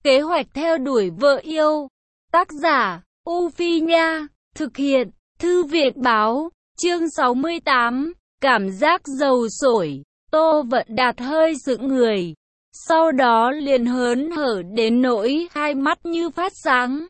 Kế hoạch theo đuổi vợ yêu. Tác giả, U Phi Nha. Thực hiện, Thư viện Báo. Chương 68. Cảm giác dầu sổi. Tô Vận Đạt hơi sững người. Sau đó liền hớn hở đến nỗi hai mắt như phát sáng.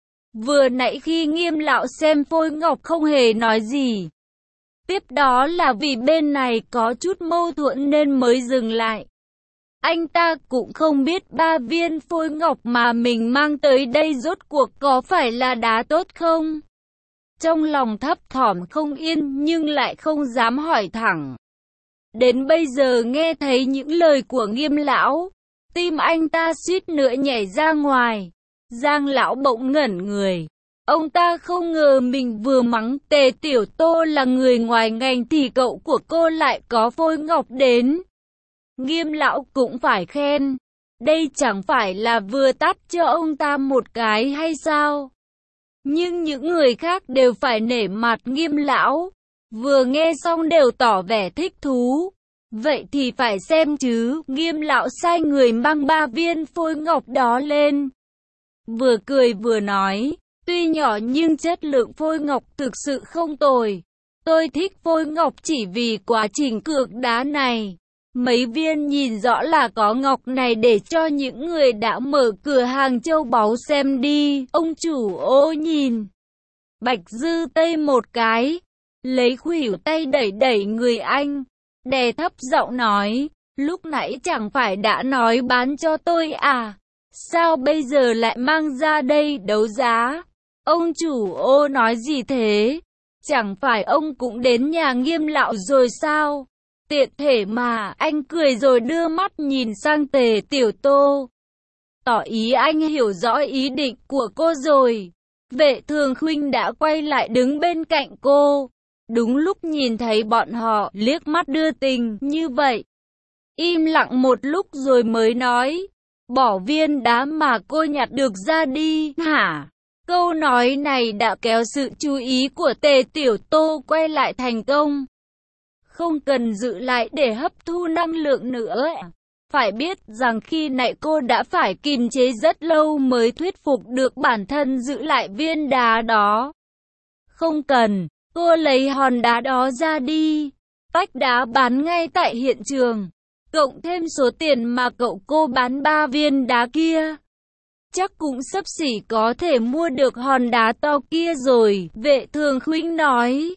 Vừa nãy khi Nghiêm lão xem phôi ngọc không hề nói gì. Tiếp đó là vì bên này có chút mâu thuẫn nên mới dừng lại. Anh ta cũng không biết 3 viên phôi ngọc mà mình mang tới đây rốt cuộc có phải là đá tốt không? Trong lòng thấp thỏm không yên nhưng lại không dám hỏi thẳng. Đến bây giờ nghe thấy những lời của Nghiêm lão, tim anh ta suýt nữa nhảy ra ngoài. Giang lão bỗng ngẩn người. Ông ta không ngờ mình vừa mắng Tề Tiểu Tô là người ngoài ngành thì cậu của cô lại có phôi ngọc đến. Nghiêm lão cũng phải khen. Đây chẳng phải là vừa tát cho ông ta một cái hay sao? Nhưng những người khác đều phải nể mặt Nghiêm lão. Vừa nghe xong đều tỏ vẻ thích thú. Vậy thì phải xem chứ. Nghiêm lão sai người mang 3 viên phôi ngọc đó lên. Vừa cười vừa nói. Tuy nhỏ nhưng chất lượng phôi ngọc thực sự không tồi. Tôi thích phôi ngọc chỉ vì quá trình cược đá này. Mấy viên nhìn rõ là có ngọc này để cho những người đã mở cửa hàng châu báu xem đi. Ông chủ ô nhìn. Bạch Dư Tây một cái. Lấy khuỷu tay đẩy đẩy người anh. Đè thấp giọng nói. Lúc nãy chẳng phải đã nói bán cho tôi à? Sao bây giờ lại mang ra đây đấu giá? Ông chủ ô nói gì thế? Chẳng phải ông cũng đến nhà Nghiêm lão rồi sao? Tiện thể mà, anh cười rồi đưa mắt nhìn sang Tề Tiểu Tô. Tỏ ý anh hiểu rõ ý định của cô rồi. Vệ Thường Khuynh đã quay lại đứng bên cạnh cô. Đúng lúc nhìn thấy bọn họ liếc mắt đưa tình như vậy. Im lặng một lúc rồi mới nói. Bỏ viên đá mà cô nhặt được ra đi, hả? Câu nói này đã kéo sự chú ý của Tề Tiểu Tô quay lại thành công. Không cần giữ lại để hấp thu năng lượng nữa. Phải biết rằng khi nãy cô đã phải kiềm chế rất lâu mới thuyết phục được bản thân giữ lại viên đá đó. Không cần, cô lấy hòn đá đó ra đi. Tách đá bán ngay tại hiện trường. Cộng thêm số tiền mà cậu cô bán 3 viên đá kia. Chắc cũng xấp xỉ có thể mua được hòn đá to kia rồi, Vệ Thường Khuynh nói.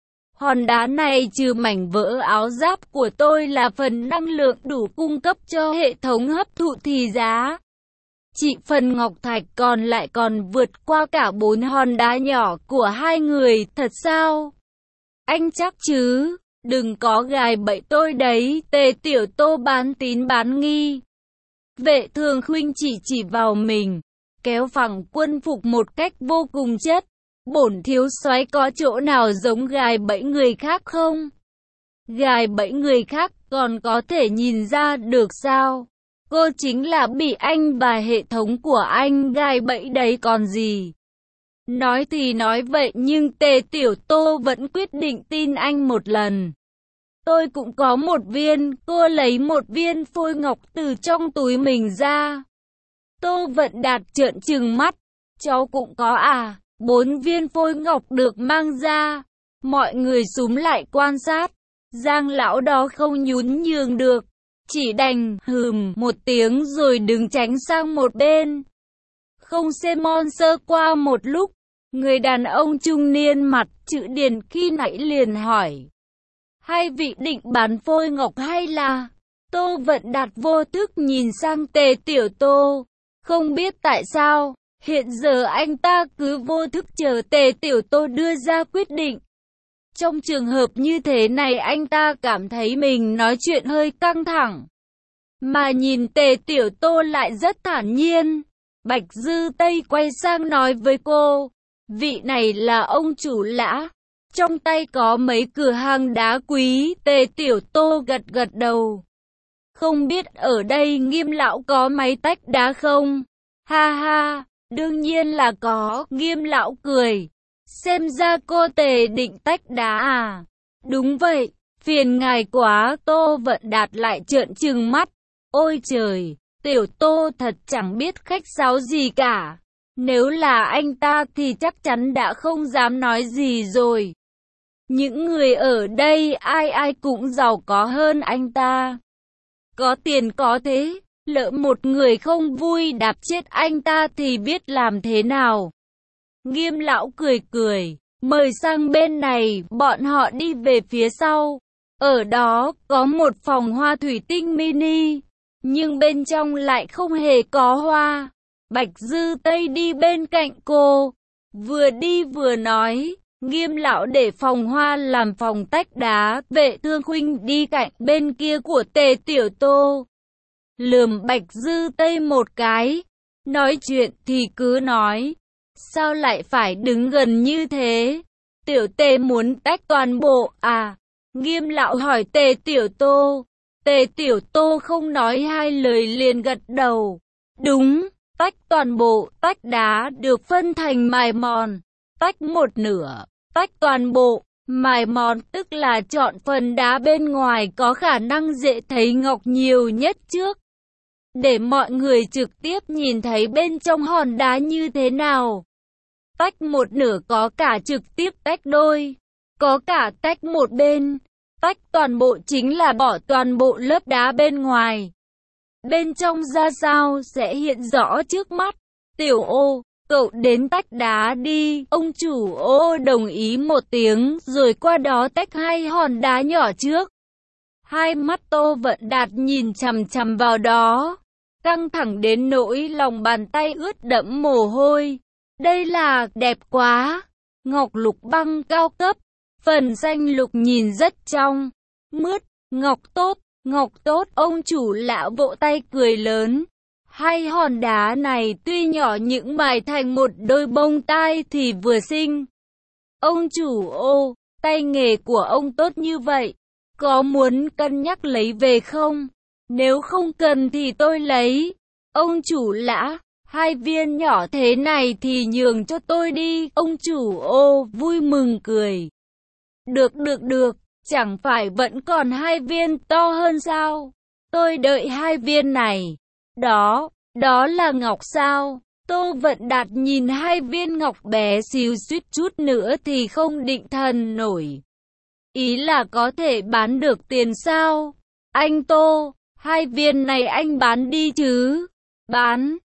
Hòn đá này trừ mảnh vỡ áo giáp của tôi là phần năng lượng đủ cung cấp cho hệ thống hấp thụ thì giá. Chỉ phần ngọc thạch còn lại còn vượt qua cả 4 hòn đá nhỏ của hai người, thật sao? Anh chắc chứ, đừng có gài bẫy tôi đấy, Tề Tiểu Tô bán tín bán nghi. Vệ Thường Khuynh chỉ vào mình, kéo phẳng quân phục một cách vô cùng chất. Bổn thiếu soái có chỗ nào giống gài bẫy người khác không? Gài bẫy người khác còn có thể nhìn ra được sao? Cô chính là bị anh và hệ thống của anh gài bẫy đấy còn gì? Nói thì nói vậy nhưng Tề Tiểu Tô vẫn quyết định tin anh một lần. Tôi cũng có 1 viên, cô lấy 1 viên phôi ngọc từ trong túi mình ra. Tô Vận Đạt trợn trừng mắt, cháu cũng có à? 4 viên phôi ngọc được mang ra. Mọi người xúm lại quan sát. Giang lão đó không nhún nhường được. Chỉ đành hừm một tiếng rồi đứng tránh sang một bên. Không xem mon sơ qua một lúc. Người đàn ông trung niên mặt chữ điền khi nãy liền hỏi. Hai vị định bán phôi ngọc hay là? Tô Vận Đạt vô thức nhìn sang Tề Tiểu Tô. Không biết tại sao. Hiện giờ anh ta cứ vô thức chờ Tề Tiểu Tô đưa ra quyết định. Trong trường hợp như thế này anh ta cảm thấy mình nói chuyện hơi căng thẳng. Mà nhìn Tề Tiểu Tô lại rất thản nhiên. Bạch Dư Tây quay sang nói với cô. Vị này là ông chủ Lã. Trong tay có mấy cửa hàng đá quý. Tề Tiểu Tô gật gật đầu. Không biết ở đây Nghiêm lão có máy tách đá không? Ha ha. Đương nhiên là có, Nghiêm lão cười. Xem ra cô Tề định tách đá à? Đúng vậy, phiền ngài quá, Tô Vận Đạt lại trợn trừng mắt. Ôi trời, Tiểu Tô thật chẳng biết khách sáo gì cả. Nếu là anh ta thì chắc chắn đã không dám nói gì rồi. Những người ở đây ai ai cũng giàu có hơn anh ta. Có tiền có thế, lỡ một người không vui đạp chết anh ta thì biết làm thế nào. Nghiêm lão cười cười, mời sang bên này, bọn họ đi về phía sau. Ở đó có một phòng hoa thủy tinh mini, nhưng bên trong lại không hề có hoa. Bạch Dư Tây đi bên cạnh cô, vừa đi vừa nói. Nghiêm lão để phòng hoa làm phòng tách đá, Vệ Thương Khuynh đi cạnh bên kia của Tề Tiểu Tô. Lườm Bạch Dư Tây một cái, nói chuyện thì cứ nói, sao lại phải đứng gần như thế? Tiểu Tề muốn tách toàn bộ à? Nghiêm lão hỏi Tề Tiểu Tô. Tề Tiểu Tô không nói hai lời liền gật đầu. Đúng, tách toàn bộ, tách đá được phân thành mài mòn. Tách một nửa, tách toàn bộ, mài mòn tức là chọn phần đá bên ngoài có khả năng dễ thấy ngọc nhiều nhất trước. Để mọi người trực tiếp nhìn thấy bên trong hòn đá như thế nào. Tách một nửa có cả trực tiếp tách đôi, có cả tách một bên. Tách toàn bộ chính là bỏ toàn bộ lớp đá bên ngoài. Bên trong ra sao sẽ hiện rõ trước mắt. Tiểu Ô, cậu đến tách đá đi. Ông chủ Ô đồng ý một tiếng rồi qua đó tách hai hòn đá nhỏ trước. Hai mắt Tô Vận Đạt nhìn chằm chằm vào đó, căng thẳng đến nỗi lòng bàn tay ướt đẫm mồ hôi. Đây là đẹp quá. Ngọc lục băng cao cấp, phần xanh lục nhìn rất trong, mướt, ngọc tốt, ông chủ lão vỗ tay cười lớn. Hai hòn đá này tuy nhỏ nhưng mài thành một đôi bông tai thì vừa xinh. Ông chủ Ô, tay nghề của ông tốt như vậy, có muốn cân nhắc lấy về không? Nếu không cần thì tôi lấy. Ông chủ Lã, hai viên nhỏ thế này thì nhường cho tôi đi. Ông chủ Ô vui mừng cười. Được, chẳng phải vẫn còn hai viên to hơn sao? Tôi đợi hai viên này. Đó là ngọc sao? Tô Vận Đạt nhìn hai viên ngọc bé xíu suýt chút nữa thì không định thần nổi. Ý là có thể bán được tiền sao? Anh Tô, hai viên này anh bán đi chứ? Bán.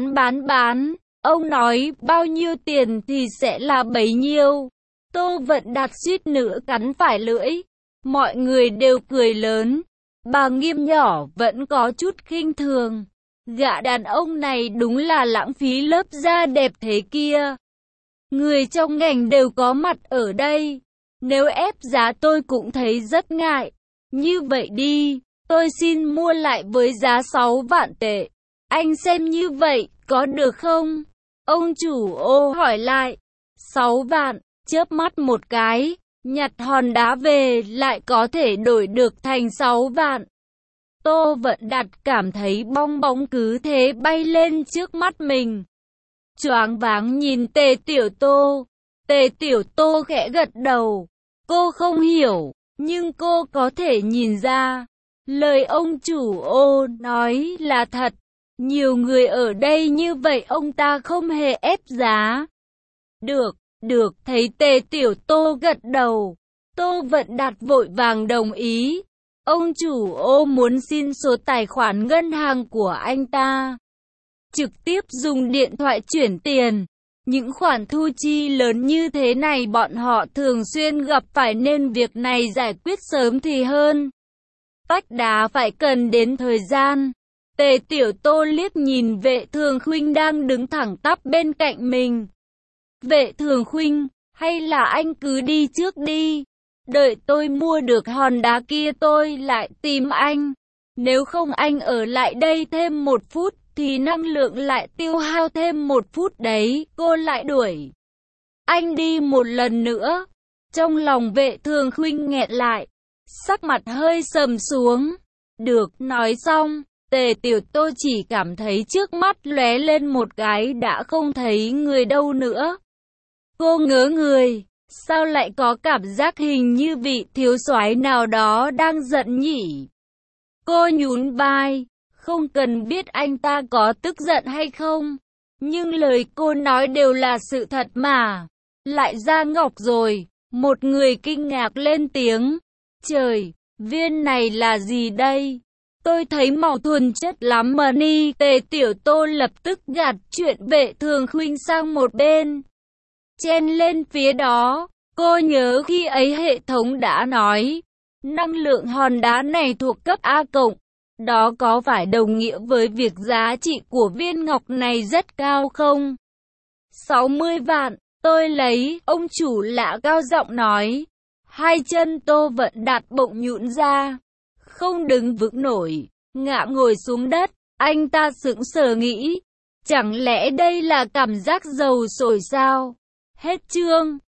Ông nói bao nhiêu tiền thì sẽ là bấy nhiêu. Tô Vận Đạt suýt nữa cắn phải lưỡi. Mọi người đều cười lớn. Bà Nghiêm nhỏ vẫn có chút khinh thường. Gã đàn ông này đúng là lãng phí lớp da đẹp thế kia. Người trong ngành đều có mặt ở đây. Nếu ép giá tôi cũng thấy rất ngại. Như vậy đi, tôi xin mua lại với giá 6 vạn tệ. Anh xem như vậy, có được không? Ông chủ Ô hỏi lại. 6 vạn, chớp mắt một cái, nhặt hòn đá về lại có thể đổi được thành 6 vạn. Tô Vận Đạt cảm thấy bong bóng cứ thế bay lên trước mắt mình. Choáng váng nhìn Tề Tiểu Tô. Tề Tiểu Tô khẽ gật đầu. Cô không hiểu, nhưng cô có thể nhìn ra. Lời ông chủ Ô nói là thật. Nhiều người ở đây như vậy ông ta không hề ép giá. Được, thấy Tề Tiểu Tô gật đầu. Tô Vận Đạt vội vàng đồng ý. Ông chủ Ô muốn xin số tài khoản ngân hàng của anh ta. Trực tiếp dùng điện thoại chuyển tiền. Những khoản thu chi lớn như thế này bọn họ thường xuyên gặp phải nên việc này giải quyết sớm thì hơn. Tách đá phải cần đến thời gian. Tề Tiểu Tô liếc nhìn Vệ Thường Khuynh đang đứng thẳng tắp bên cạnh mình. Vệ Thường Khuynh, hay là anh cứ đi trước đi. Đợi tôi mua được hòn đá kia tôi lại tìm anh. Nếu không anh ở lại đây thêm 1 phút thì năng lượng lại tiêu hao thêm 1 phút đấy. Cô lại đuổi anh đi một lần nữa. Trong lòng Vệ Thường Khuynh nghẹn lại, sắc mặt hơi sầm xuống. Được, nói xong, Tề Tiểu Tô chỉ cảm thấy trước mắt lóe lên một cái đã không thấy người đâu nữa. Cô ngớ người, sao lại có cảm giác hình như vị thiếu soái nào đó đang giận nhỉ? Cô nhún vai, Không cần biết anh ta có tức giận hay không. Nhưng lời cô nói đều là sự thật mà. Lại ra ngọc rồi. Một người kinh ngạc lên tiếng. Trời, viên này là gì đây? Tôi thấy màu thuần chất lắm mà Ni Tề Tiểu Tô lập tức gạt chuyện Vệ Thường Khuynh sang một bên. Chen lên phía đó. Cô nhớ khi ấy hệ thống đã nói. Năng lượng hòn đá này thuộc cấp A cộng. Đó có phải đồng nghĩa với việc giá trị của viên ngọc này rất cao không? 60 vạn, tôi lấy, ông chủ lạ cao giọng nói. Hai chân Tô Vận Đạt bỗng nhũn ra. Không đứng vững nổi, ngã ngồi xuống đất, anh ta sững sờ nghĩ. Chẳng lẽ đây là cảm giác dầu sổi sao? Hết chương.